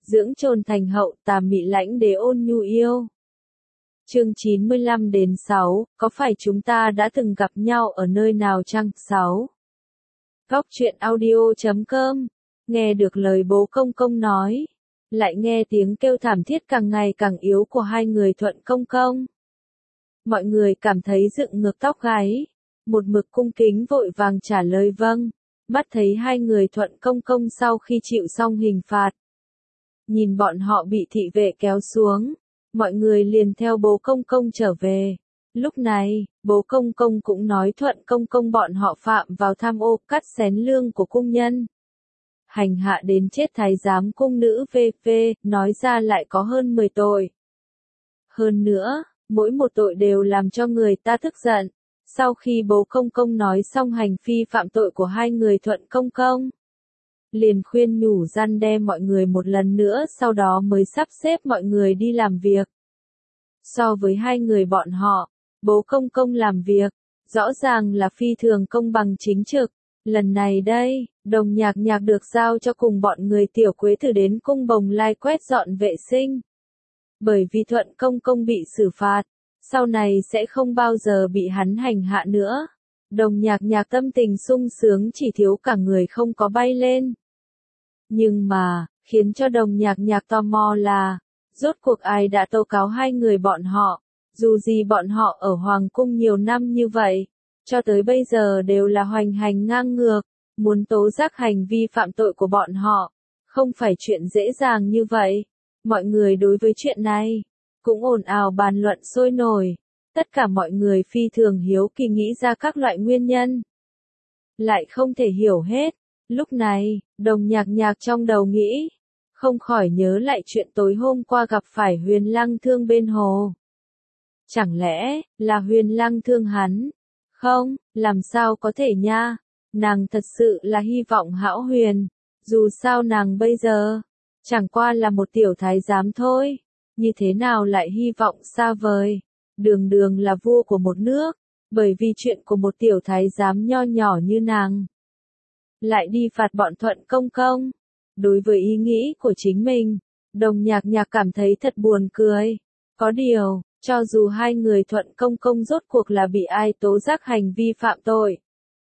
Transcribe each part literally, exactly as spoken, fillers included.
dưỡng trồn thành hậu, tà mị lãnh đế ôn nhu yêu. Chương chín mươi lăm đến sáu, có phải chúng ta đã từng gặp nhau ở nơi nào chăng? sáu. Góc truyện audio chấm com, nghe được lời bố công công nói, lại nghe tiếng kêu thảm thiết càng ngày càng yếu của hai người Thuận công công. Mọi người cảm thấy dựng ngược tóc gáy, một mực cung kính vội vàng trả lời vâng, mắt thấy hai người Thuận công công sau khi chịu xong hình phạt. Nhìn bọn họ bị thị vệ kéo xuống, mọi người liền theo bố công công trở về. Lúc này, bố công công cũng nói Thuận công công bọn họ phạm vào tham ô cắt xén lương của cung nhân. Hành hạ đến chết thái giám cung nữ vê vê, nói ra lại có hơn mười tội. Hơn nữa, mỗi một tội đều làm cho người ta tức giận. Sau khi bố công công nói xong hành vi phạm tội của hai người Thuận công công, liền khuyên nhủ răn đe mọi người một lần nữa, sau đó mới sắp xếp mọi người đi làm việc. So với hai người bọn họ, bố công công làm việc, rõ ràng là phi thường công bằng chính trực. Lần này đây, Đồng Nhạc Nhạc được giao cho cùng bọn người Tiểu Quế Tử đến cung Bồng Lai quét dọn vệ sinh. Bởi vì Thuận công công bị xử phạt, sau này sẽ không bao giờ bị hắn hành hạ nữa. Đồng Nhạc Nhạc tâm tình sung sướng chỉ thiếu cả người không có bay lên. Nhưng mà, khiến cho Đồng Nhạc Nhạc tò mò là, rốt cuộc ai đã tố cáo hai người bọn họ, dù gì bọn họ ở Hoàng cung nhiều năm như vậy, cho tới bây giờ đều là hoành hành ngang ngược, muốn tố giác hành vi phạm tội của bọn họ, không phải chuyện dễ dàng như vậy. Mọi người đối với chuyện này, cũng ồn ào bàn luận sôi nổi, tất cả mọi người phi thường hiếu kỳ nghĩ ra các loại nguyên nhân. Lại không thể hiểu hết, lúc này, Đồng Nhạc Nhạc trong đầu nghĩ, không khỏi nhớ lại chuyện tối hôm qua gặp phải Huyền Lăng Thương bên hồ. Chẳng lẽ, là Huyền Lăng Thương hắn? Không, làm sao có thể nha, nàng thật sự là hy vọng hão huyền, dù sao nàng bây giờ, chẳng qua là một tiểu thái giám thôi, như thế nào lại hy vọng xa vời, đường đường là vua của một nước, bởi vì chuyện của một tiểu thái giám nho nhỏ như nàng. Lại đi phạt bọn Thuận công công. Đối với ý nghĩ của chính mình, Đồng Nhạc Nhạc cảm thấy thật buồn cười. Có điều, cho dù hai người Thuận công công rốt cuộc là bị ai tố giác hành vi phạm tội,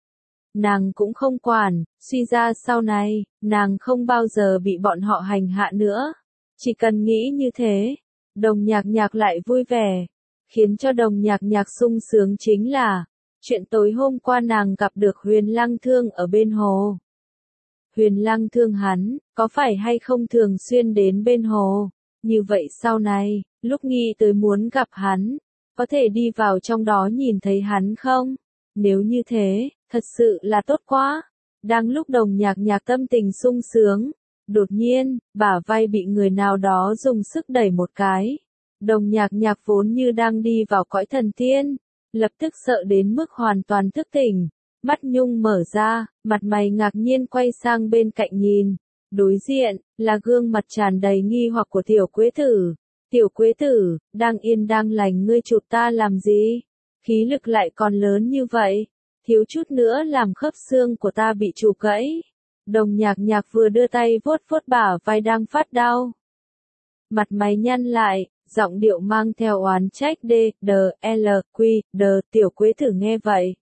nàng cũng không quản, suy ra sau này, nàng không bao giờ bị bọn họ hành hạ nữa. Chỉ cần nghĩ như thế, Đồng Nhạc Nhạc lại vui vẻ. Khiến cho Đồng Nhạc Nhạc sung sướng chính là, chuyện tối hôm qua nàng gặp được Huyền Lăng Thương ở bên hồ. Huyền Lăng Thương hắn, có phải hay không thường xuyên đến bên hồ? Như vậy sau này, lúc nghĩ tới muốn gặp hắn, có thể đi vào trong đó nhìn thấy hắn không? Nếu như thế, thật sự là tốt quá. Đang lúc Đồng Nhạc Nhạc tâm tình sung sướng, đột nhiên, bả vai bị người nào đó dùng sức đẩy một cái. Đồng Nhạc Nhạc vốn như đang đi vào cõi thần tiên, lập tức sợ đến mức hoàn toàn thức tỉnh. Mắt nhung mở ra, mặt mày ngạc nhiên quay sang bên cạnh nhìn. Đối diện, là gương mặt tràn đầy nghi hoặc của Tiểu Quế Tử. Tiểu Quế Tử, đang yên đang lành ngươi chụp ta làm gì? Khí lực lại còn lớn như vậy. Thiếu chút nữa làm khớp xương của ta bị chụp gãy. Đồng Nhạc Nhạc vừa đưa tay vuốt vuốt bả vai đang phát đau. Mặt mày nhăn lại, giọng điệu mang theo oán trách D, D, L, Q, D. Tiểu Quế Tử nghe vậy,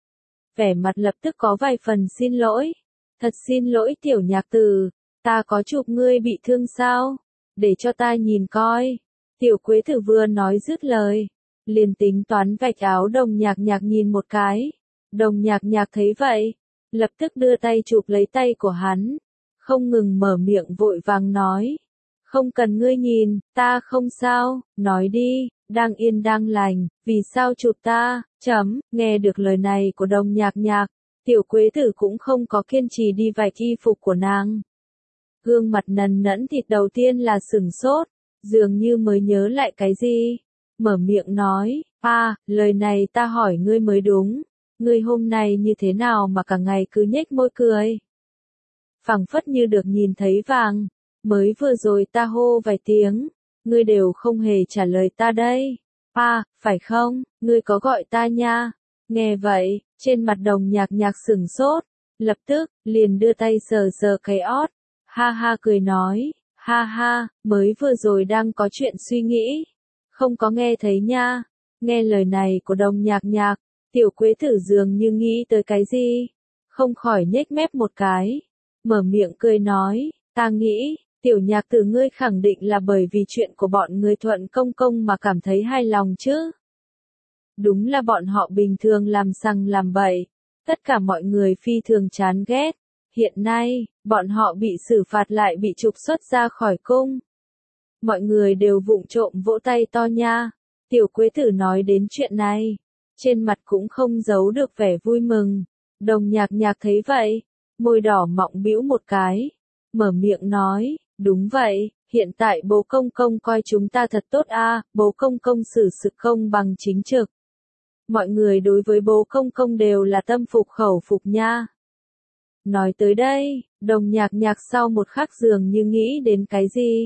vẻ mặt lập tức có vài phần xin lỗi. Thật xin lỗi Tiểu Nhạc Tử, ta có chụp ngươi bị thương sao? Để cho ta nhìn coi. Tiểu Quế Tử vừa nói dứt lời, liền tính toán vạch áo Đồng Nhạc Nhạc nhìn một cái. Đồng Nhạc Nhạc thấy vậy, lập tức đưa tay chụp lấy tay của hắn, không ngừng mở miệng vội vàng nói. Không cần ngươi nhìn, ta không sao, nói đi, đang yên đang lành, vì sao chụp ta, chấm, nghe được lời này của Đồng Nhạc Nhạc, Tiểu Quế Tử cũng không có kiên trì đi vạch y phục của nàng. Gương mặt nần nẫn thịt đầu tiên là sửng sốt, dường như mới nhớ lại cái gì, mở miệng nói, à, lời này ta hỏi ngươi mới đúng, ngươi hôm nay như thế nào mà cả ngày cứ nhếch môi cười. Phảng phất như được nhìn thấy vàng. Mới vừa rồi ta hô vài tiếng, ngươi đều không hề trả lời ta đây. À, phải không, ngươi có gọi ta nha. Nghe vậy, trên mặt Đồng Nhạc Nhạc sửng sốt, lập tức, liền đưa tay sờ sờ cái ót. Ha ha cười nói, Ha ha, mới vừa rồi đang có chuyện suy nghĩ. Không có nghe thấy nha. Nghe lời này của Đồng Nhạc Nhạc, Tiểu Quế Tử dường như nghĩ tới cái gì. Không khỏi nhếch mép một cái. Mở miệng cười nói, ta nghĩ, Tiểu Nhạc Tử ngươi khẳng định là bởi vì chuyện của bọn người Thuận Công Công mà cảm thấy hài lòng chứ. Đúng là bọn họ bình thường làm sằng làm bậy. Tất cả mọi người phi thường chán ghét. Hiện nay, bọn họ bị xử phạt lại bị trục xuất ra khỏi cung. Mọi người đều vụng trộm vỗ tay to nha. Tiểu Quế Tử nói đến chuyện này. Trên mặt cũng không giấu được vẻ vui mừng. Đồng Nhạc Nhạc thấy vậy. Môi đỏ mọng bĩu một cái. Mở miệng nói, đúng vậy, hiện tại bố công công coi chúng ta thật tốt a, bố công công xử sự công bằng chính trực. Mọi người đối với bố công công đều là tâm phục khẩu phục nha. Nói tới đây, Đồng Nhạc Nhạc sau một khắc dường như nghĩ đến cái gì.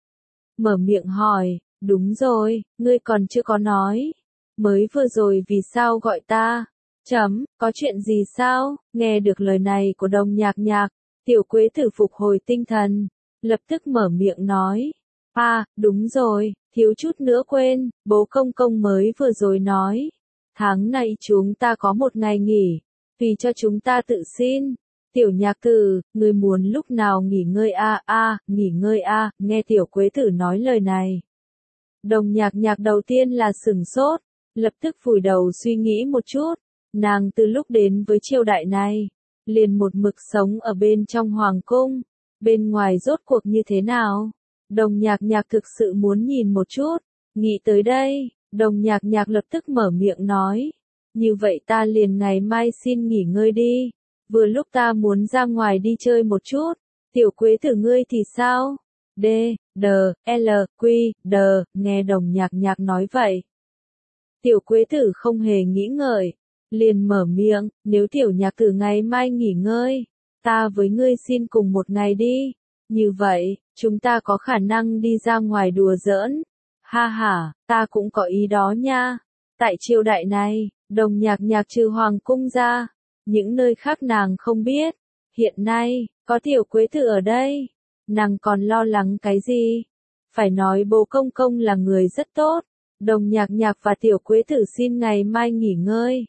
Mở miệng hỏi, đúng rồi, ngươi còn chưa có nói. Mới vừa rồi vì sao gọi ta? Chấm, có chuyện gì sao? Nghe được lời này của Đồng Nhạc Nhạc, Tiểu Quế Tử phục hồi tinh thần, lập tức mở miệng nói. À, đúng rồi, thiếu chút nữa quên, bố công công mới vừa rồi nói. Tháng này chúng ta có một ngày nghỉ, vì cho chúng ta tự xin. Tiểu Nhạc Tử, ngươi muốn lúc nào nghỉ ngơi a a, nghỉ ngơi a, nghe Tiểu Quế Tử nói lời này. Đồng Nhạc Nhạc đầu tiên là sửng sốt, lập tức vùi đầu suy nghĩ một chút, nàng từ lúc đến với triều đại này, liền một mực sống ở bên trong hoàng cung, bên ngoài rốt cuộc như thế nào? Đồng Nhạc Nhạc thực sự muốn nhìn một chút, nghĩ tới đây, Đồng Nhạc Nhạc lập tức mở miệng nói, như vậy ta liền ngày mai xin nghỉ ngơi đi. Vừa lúc ta muốn ra ngoài đi chơi một chút, Tiểu Quế Tử ngươi thì sao? D, D, L, Q, D, nghe Đồng Nhạc Nhạc nói vậy. Tiểu Quế Tử không hề nghĩ ngợi, liền mở miệng, nếu Tiểu Nhạc Tử ngày mai nghỉ ngơi, ta với ngươi xin cùng một ngày đi. Như vậy, chúng ta có khả năng đi ra ngoài đùa giỡn. Ha ha, ta cũng có ý đó nha. Tại triều đại này, Đồng Nhạc Nhạc trừ hoàng cung ra. Những nơi khác nàng không biết. Hiện nay, có Tiểu Quế Tử ở đây. Nàng còn lo lắng cái gì? Phải nói bố công công là người rất tốt. Đồng Nhạc Nhạc và Tiểu Quế Tử xin ngày mai nghỉ ngơi.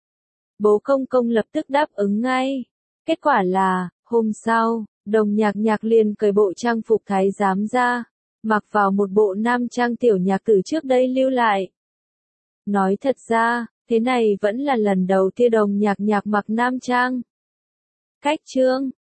Bố công công lập tức đáp ứng ngay. Kết quả là, hôm sau, Đồng Nhạc Nhạc liền cởi bộ trang phục thái giám ra. Mặc vào một bộ nam trang Tiểu Nhạc Tử trước đây lưu lại. Nói thật ra, thế này vẫn là lần đầu tiên Đồng Nhạc Nhạc mặc nam trang. Cách chương